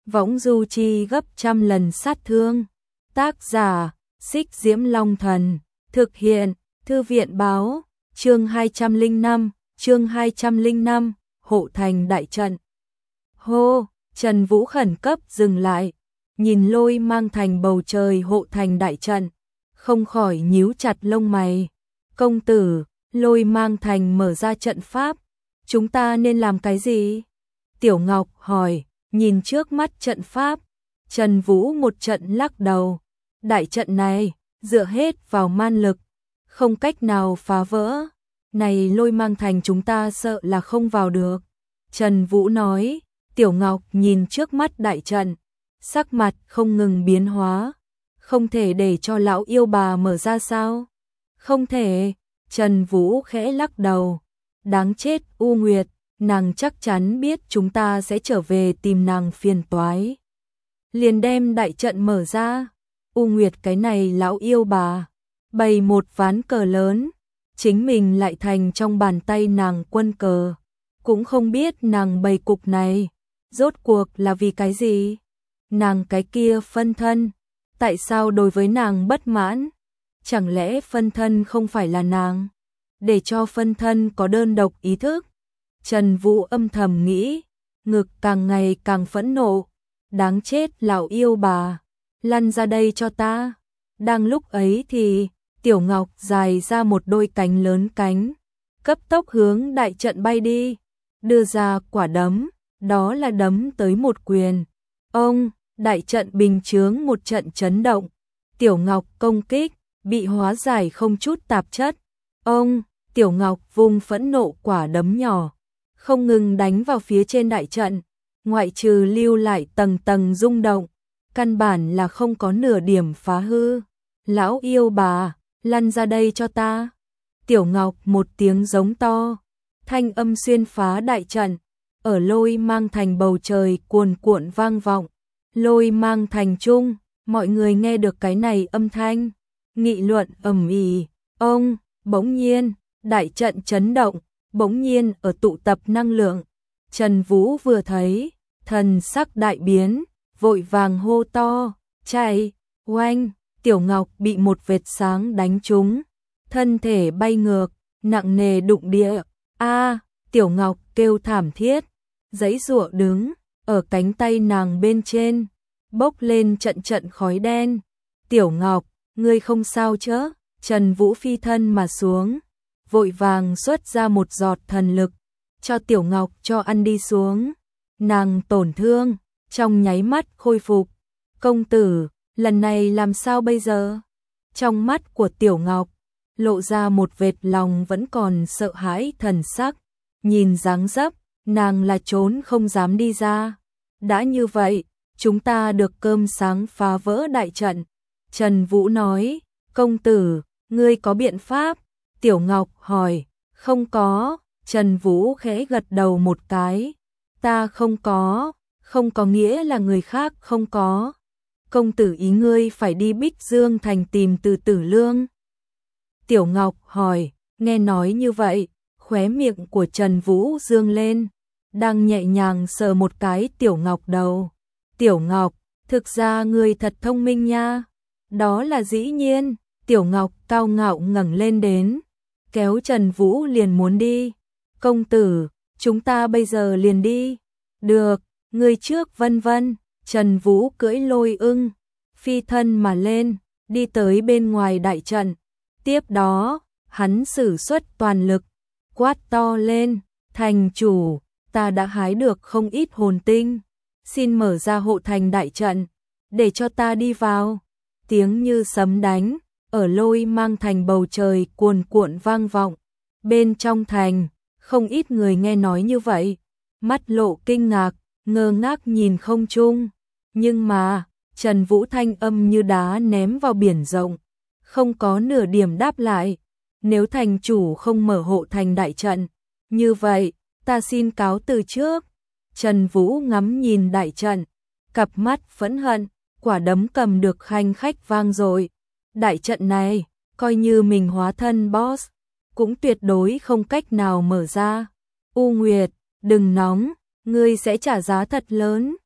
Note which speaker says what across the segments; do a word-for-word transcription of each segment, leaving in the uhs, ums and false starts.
Speaker 1: võng du chi gấp trăm lần sát thương. Tác giả, Xích Diễm Long Thần, thực hiện, Thư viện báo, chương hai trăm lẻ năm, chương hai trăm lẻ năm, hộ thành đại trận. Hô, Trần Vũ khẩn cấp dừng lại, nhìn Lôi Mang Thành bầu trời hộ thành đại trận, không khỏi nhíu chặt lông mày. Công tử, Lôi Mang Thành mở ra trận pháp, chúng ta nên làm cái gì? Tiểu Ngọc hỏi, nhìn trước mắt trận pháp. Trần Vũ một trận lắc đầu, đại trận này dựa hết vào man lực, không cách nào phá vỡ. Này Lôi Mang Thành chúng ta sợ là không vào được. Trần Vũ nói. Tiểu Ngọc nhìn trước mắt đại trận, sắc mặt không ngừng biến hóa. Không thể để cho lão yêu bà mở ra sao? Không thể. Trần Vũ khẽ lắc đầu. Đáng chết U Nguyệt, nàng chắc chắn biết chúng ta sẽ trở về tìm nàng phiền toái. Liền đem đại trận mở ra. U Nguyệt cái này lão yêu bà, bày một ván cờ lớn, chính mình lại thành trong bàn tay nàng quân cờ. Cũng không biết nàng bày cục này rốt cuộc là vì cái gì? Nàng cái kia phân thân, tại sao đối với nàng bất mãn? Chẳng lẽ phân thân không phải là nàng? Để cho phân thân có đơn độc ý thức? Trần Vũ âm thầm nghĩ, ngực càng ngày càng phẫn nộ. Đáng chết lão yêu bà, lăn ra đây cho ta. Đang lúc ấy thì Tiểu Ngọc dài ra một đôi cánh lớn cánh, cấp tốc hướng đại trận bay đi, đưa ra quả đấm. Đó là đấm tới một quyền. Ông, đại trận bình chướng một trận chấn động. Tiểu Ngọc công kích, bị hóa giải không chút tạp chất. Ông, Tiểu Ngọc vung phẫn nộ quả đấm nhỏ, không ngừng đánh vào phía trên đại trận. Ngoại trừ lưu lại tầng tầng rung động, căn bản là không có nửa điểm phá hư. Lão yêu bà, lăn ra đây cho ta. Tiểu Ngọc một tiếng giống to, thanh âm xuyên phá đại trận. Ở Lôi Mang Thành bầu trời cuồn cuộn vang vọng. Lôi Mang Thành trung, mọi người nghe được cái này âm thanh, nghị luận ầm ĩ. Ông, bỗng nhiên, đại trận chấn động, bỗng nhiên ở tụ tập năng lượng. Trần Vũ vừa thấy, thần sắc đại biến, vội vàng hô to, chạy, oanh. Tiểu Ngọc bị một vệt sáng đánh trúng, thân thể bay ngược, nặng nề đụng địa. A, Tiểu Ngọc kêu thảm thiết, giãy giụa đứng, ở cánh tay nàng bên trên, bốc lên trận trận khói đen. Tiểu Ngọc, ngươi không sao chứ? Trần Vũ phi thân mà xuống, vội vàng xuất ra một giọt thần lực, cho Tiểu Ngọc cho ăn đi xuống. Nàng tổn thương, trong nháy mắt khôi phục. Công tử, lần này làm sao bây giờ? Trong mắt của Tiểu Ngọc, lộ ra một vệt lòng vẫn còn sợ hãi thần sắc. Nhìn dáng dấp, nàng là trốn không dám đi ra. Đã như vậy, chúng ta được cơm sáng phá vỡ đại trận. Trần Vũ nói, công tử, ngươi có biện pháp? Tiểu Ngọc hỏi, không có. Trần Vũ khẽ gật đầu một cái, ta không có, không có nghĩa là người khác không có. Công tử ý ngươi phải đi Bích Dương Thành tìm Từ Tử Lương. Tiểu Ngọc hỏi, nghe nói như vậy, khóe miệng của Trần Vũ dương lên, đang nhẹ nhàng sờ một cái Tiểu Ngọc đầu. Tiểu Ngọc, thực ra ngươi thật thông minh nha. Đó là dĩ nhiên. Tiểu Ngọc cao ngạo ngẩng lên đến, kéo Trần Vũ liền muốn đi. Công tử, chúng ta bây giờ liền đi. Được, ngươi trước vân vân. Trần Vũ cưỡi lôi ưng, phi thân mà lên, đi tới bên ngoài đại trận. Tiếp đó, hắn sử xuất toàn lực, quát to lên, thành chủ, ta đã hái được không ít hồn tinh, xin mở ra hộ thành đại trận, để cho ta đi vào. Tiếng như sấm đánh, ở Lôi Mang Thành bầu trời cuồn cuộn vang vọng. Bên trong thành, không ít người nghe nói như vậy, mắt lộ kinh ngạc, ngơ ngác nhìn không trung. Nhưng mà, Trần Vũ thanh âm như đá ném vào biển rộng, không có nửa điểm đáp lại. Nếu thành chủ không mở hộ thành đại trận, như vậy, ta xin cáo từ trước. Trần Vũ ngắm nhìn đại trận, cặp mắt phẫn hận, quả đấm cầm được khanh khách vang dội. Đại trận này, coi như mình hóa thân boss, cũng tuyệt đối không cách nào mở ra. U Nguyệt, đừng nóng, ngươi sẽ trả giá thật lớn.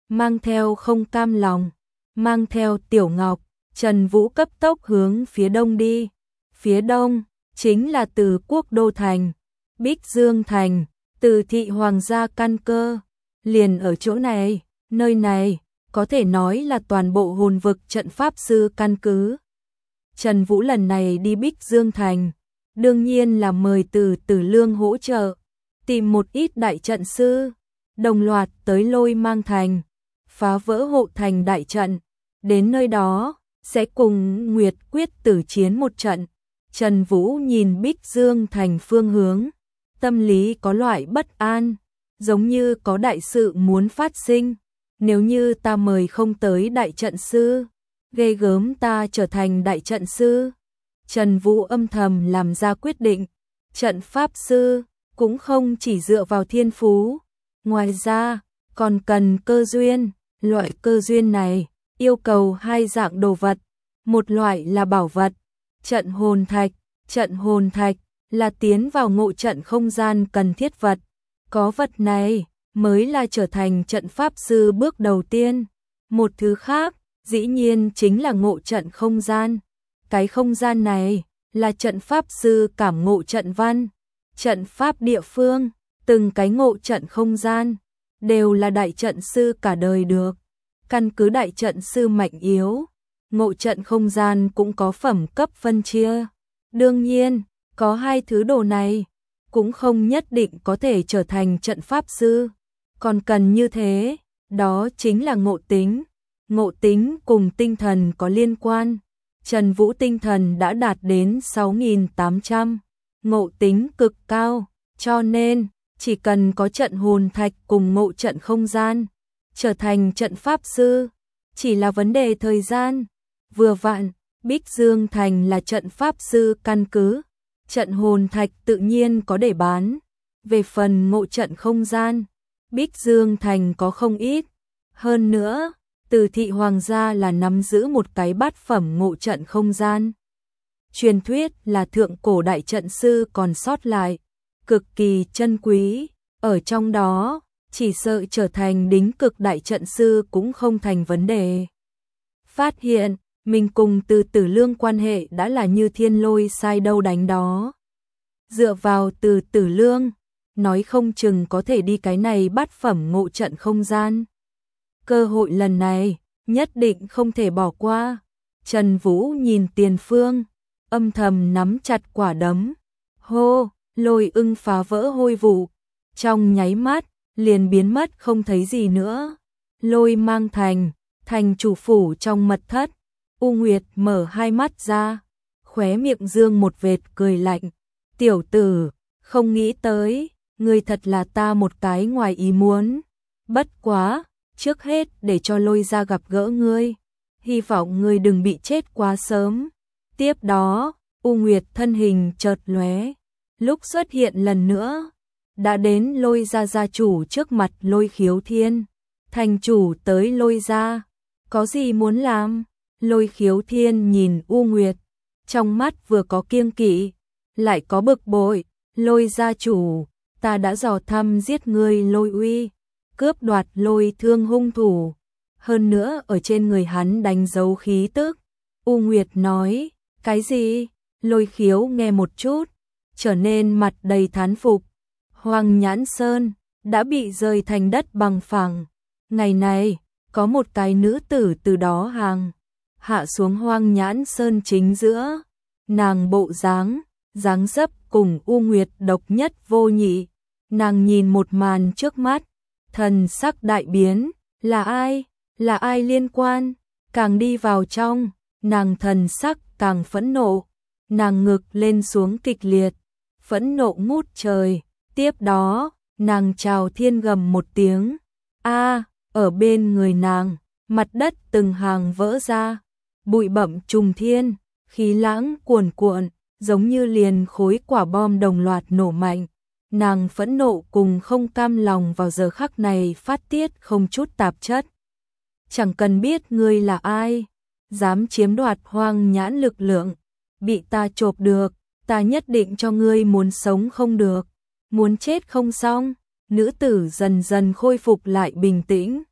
Speaker 1: mang theo không cam lòng, mang theo Tiểu Ngọc, Trần Vũ cấp tốc hướng phía đông đi. Phía đông chính là Từ Quốc Đô Thành, Bích Dương Thành, Từ thị hoàng gia căn cơ, liền ở chỗ này, nơi này có thể nói là toàn bộ hồn vực trận pháp sư căn cứ. Trần Vũ lần này đi Bích Dương Thành, đương nhiên là mời Từ Tử Lương hỗ trợ, tìm một ít đại trận sư, đồng loạt tới Lôi Mang Thành, phá vỡ hộ thành đại trận, đến nơi đó sẽ cùng Nguyệt Quyết tử chiến một trận. Trần Vũ nhìn Bích Dương Thành phương hướng, tâm lý có loại bất an, giống như có đại sự muốn phát sinh. Nếu như ta mời không tới đại trận sư, ghê gớm ta trở thành đại trận sư. Trần Vũ âm thầm làm ra quyết định, trận pháp sư cũng không chỉ dựa vào thiên phú, ngoài ra còn cần cơ duyên. Loại cơ duyên này yêu cầu hai dạng đồ vật, một loại là bảo vật, trận hồn thạch, trận hồn thạch là tiến vào ngộ trận không gian cần thiết vật, có vật này mới là trở thành trận pháp sư bước đầu tiên. Một thứ khác, dĩ nhiên chính là ngộ trận không gian. Cái không gian này là trận pháp sư cảm ngộ trận văn, trận pháp địa phương, từng cái ngộ trận không gian đều là đại trận sư cả đời được. Căn cứ đại trận sư mạnh yếu, ngộ trận không gian cũng có phẩm cấp phân chia. Đương nhiên, có hai thứ đồ này cũng không nhất định có thể trở thành trận pháp sư, còn cần như thế, đó chính là ngộ tính. Ngộ tính cùng tinh thần có liên quan. Trần Vũ tinh thần đã đạt đến sáu nghìn tám trăm, ngộ tính cực cao, cho nên chỉ cần có trận hồn thạch cùng ngộ trận không gian, trở thành trận pháp sư chỉ là vấn đề thời gian. Vừa vặn, Bích Dương Thành là trận pháp sư căn cứ, trận hồn thạch tự nhiên có để bán. Về phần ngộ trận không gian, Bích Dương Thành có không ít. Hơn nữa, Từ thị hoàng gia là nắm giữ một cái bát phẩm ngộ trận không gian. Truyền thuyết là thượng cổ đại trận sư còn sót lại, cực kỳ chân quý, ở trong đó, chỉ sợ trở thành đính cực đại trận sư cũng không thành vấn đề. Phát hiện, mình cùng Từ Tử Lương quan hệ đã là như thiên lôi sai đâu đánh đó. Dựa vào Từ Tử Lương, nói không chừng có thể đi cái này bát phẩm ngộ trận không gian. Cơ hội lần này, nhất định không thể bỏ qua. Trần Vũ nhìn tiền phương, âm thầm nắm chặt quả đấm. Hô, lôi ưng phá vỡ hôi vụ, trong nháy mắt, liền biến mất không thấy gì nữa. Lôi Mang Thành, thành chủ phủ trong mật thất, U Nguyệt mở hai mắt ra, khóe miệng dương một vệt cười lạnh. Tiểu tử, không nghĩ tới, ngươi thật là ta một cái ngoài ý muốn. Bất quá, trước hết để cho Lôi ra gặp gỡ ngươi, hy vọng ngươi đừng bị chết quá sớm. Tiếp đó, U Nguyệt thân hình chợt lóe, lúc xuất hiện lần nữa, đã đến Lôi gia gia chủ trước mặt Lôi Khiếu Thiên. Thành chủ tới Lôi gia, có gì muốn làm? Lôi Khiếu Thiên nhìn U Nguyệt, trong mắt vừa có kiêng kỵ, lại có bực bội. Lôi gia chủ, ta đã dò thăm giết ngươi Lôi Uy, cướp đoạt Lôi Thương hung thủ, hơn nữa ở trên người hắn đánh dấu khí tức. U Nguyệt nói, cái gì? Lôi Khiếu nghe một chút, trở nên mặt đầy thán phục. Hoàng Nhãn Sơn đã bị rơi thành đất bằng phẳng. Ngày này, có một cái nữ tử từ đó hàng hạ xuống Hoang Nhãn Sơn chính giữa. Nàng bộ dáng, dáng dấp cùng U Nguyệt độc nhất vô nhị. Nàng nhìn một màn trước mắt, thần sắc đại biến, là ai? Là ai liên quan? Càng đi vào trong, nàng thần sắc càng phẫn nộ. Nàng ngực lên xuống kịch liệt, phẫn nộ ngút trời. Tiếp đó, nàng chào thiên gầm một tiếng. A, ở bên người nàng, mặt đất từng hàng vỡ ra, bụi bặm trùng thiên, khí lãng cuồn cuộn, giống như liền khối quả bom đồng loạt nổ mạnh. Nàng phẫn nộ cùng không cam lòng vào giờ khắc này phát tiết không chút tạp chất. Chẳng cần biết ngươi là ai, dám chiếm đoạt Hoang Nhãn lực lượng, bị ta chộp được, ta nhất định cho ngươi muốn sống không được, muốn chết không xong. Nữ tử dần dần khôi phục lại bình tĩnh,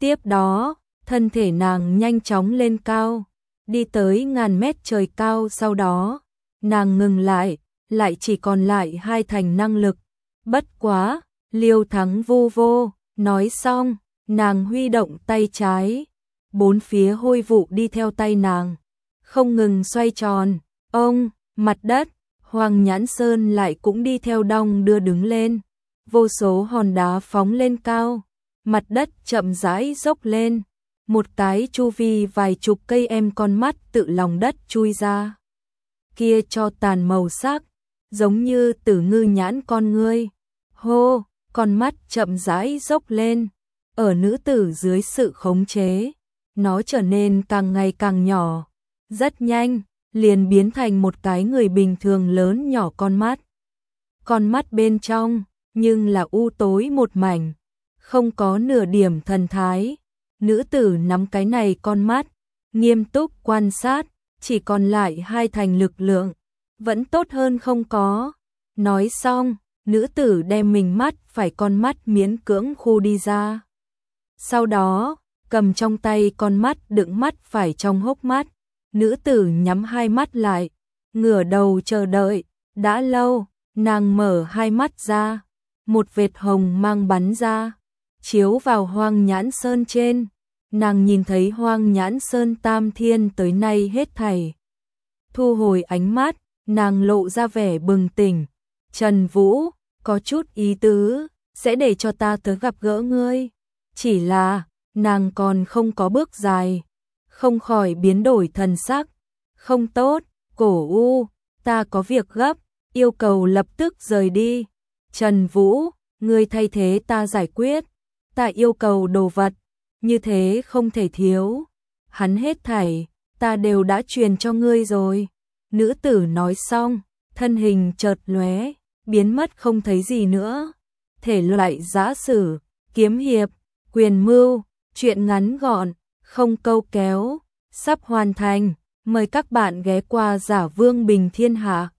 Speaker 1: Tiếp đó, thân thể nàng nhanh chóng lên cao, đi tới ngàn mét trời cao, sau đó, nàng ngừng lại, lại chỉ còn lại hai thành năng lực. Bất quá, Liêu Thắng vô vô, nói xong, nàng huy động tay trái, bốn phía hôi vụ đi theo tay nàng, không ngừng xoay tròn. Ông, mặt đất, Hoàng Nhãn Sơn lại cũng đi theo đong đưa đứng lên, vô số hòn đá phóng lên cao, mặt đất chậm rãi dốc lên, một cái chu vi vài chục cây em con mắt tự lòng đất chui ra. Kia cho tàn màu sắc, giống như tử ngư nhãn con ngươi. Hô, con mắt chậm rãi dốc lên, ở nữ tử dưới sự khống chế, nó trở nên càng ngày càng nhỏ, rất nhanh, liền biến thành một cái người bình thường lớn nhỏ con mắt. Con mắt bên trong, nhưng là u tối một mảnh, không có nửa điểm thần thái. Nữ tử nắm cái này con mắt, nghiêm túc quan sát, chỉ còn lại hai thành lực lượng, vẫn tốt hơn không có. Nói xong, nữ tử đem mình mắt phải con mắt miễn cưỡng khu đi ra. Sau đó, cầm trong tay con mắt đựng mắt phải trong hốc mắt, nữ tử nhắm hai mắt lại, ngửa đầu chờ đợi. Đã lâu, nàng mở hai mắt ra, một vệt hồng mang bắn ra, chiếu vào Hoang Nhãn Sơn trên. Nàng nhìn thấy Hoang Nhãn Sơn tam thiên tới nay hết thảy. Thu hồi ánh mắt, nàng lộ ra vẻ bừng tỉnh. Trần Vũ, có chút ý tứ, sẽ để cho ta tới gặp gỡ ngươi. Chỉ là, nàng còn không có bước dài, không khỏi biến đổi thần sắc. Không tốt, Cổ U, ta có việc gấp, yêu cầu lập tức rời đi. Trần Vũ, ngươi thay thế ta giải quyết, ta yêu cầu đồ vật, như thế không thể thiếu. Hắn hết thảy, ta đều đã truyền cho ngươi rồi. Nữ tử nói xong, thân hình chợt lóe, biến mất không thấy gì nữa. Thể loại giã sử, kiếm hiệp, quyền mưu, truyện ngắn gọn, không câu kéo, sắp hoàn thành. Mời các bạn ghé qua Giả Vương Bình Thiên Hạ.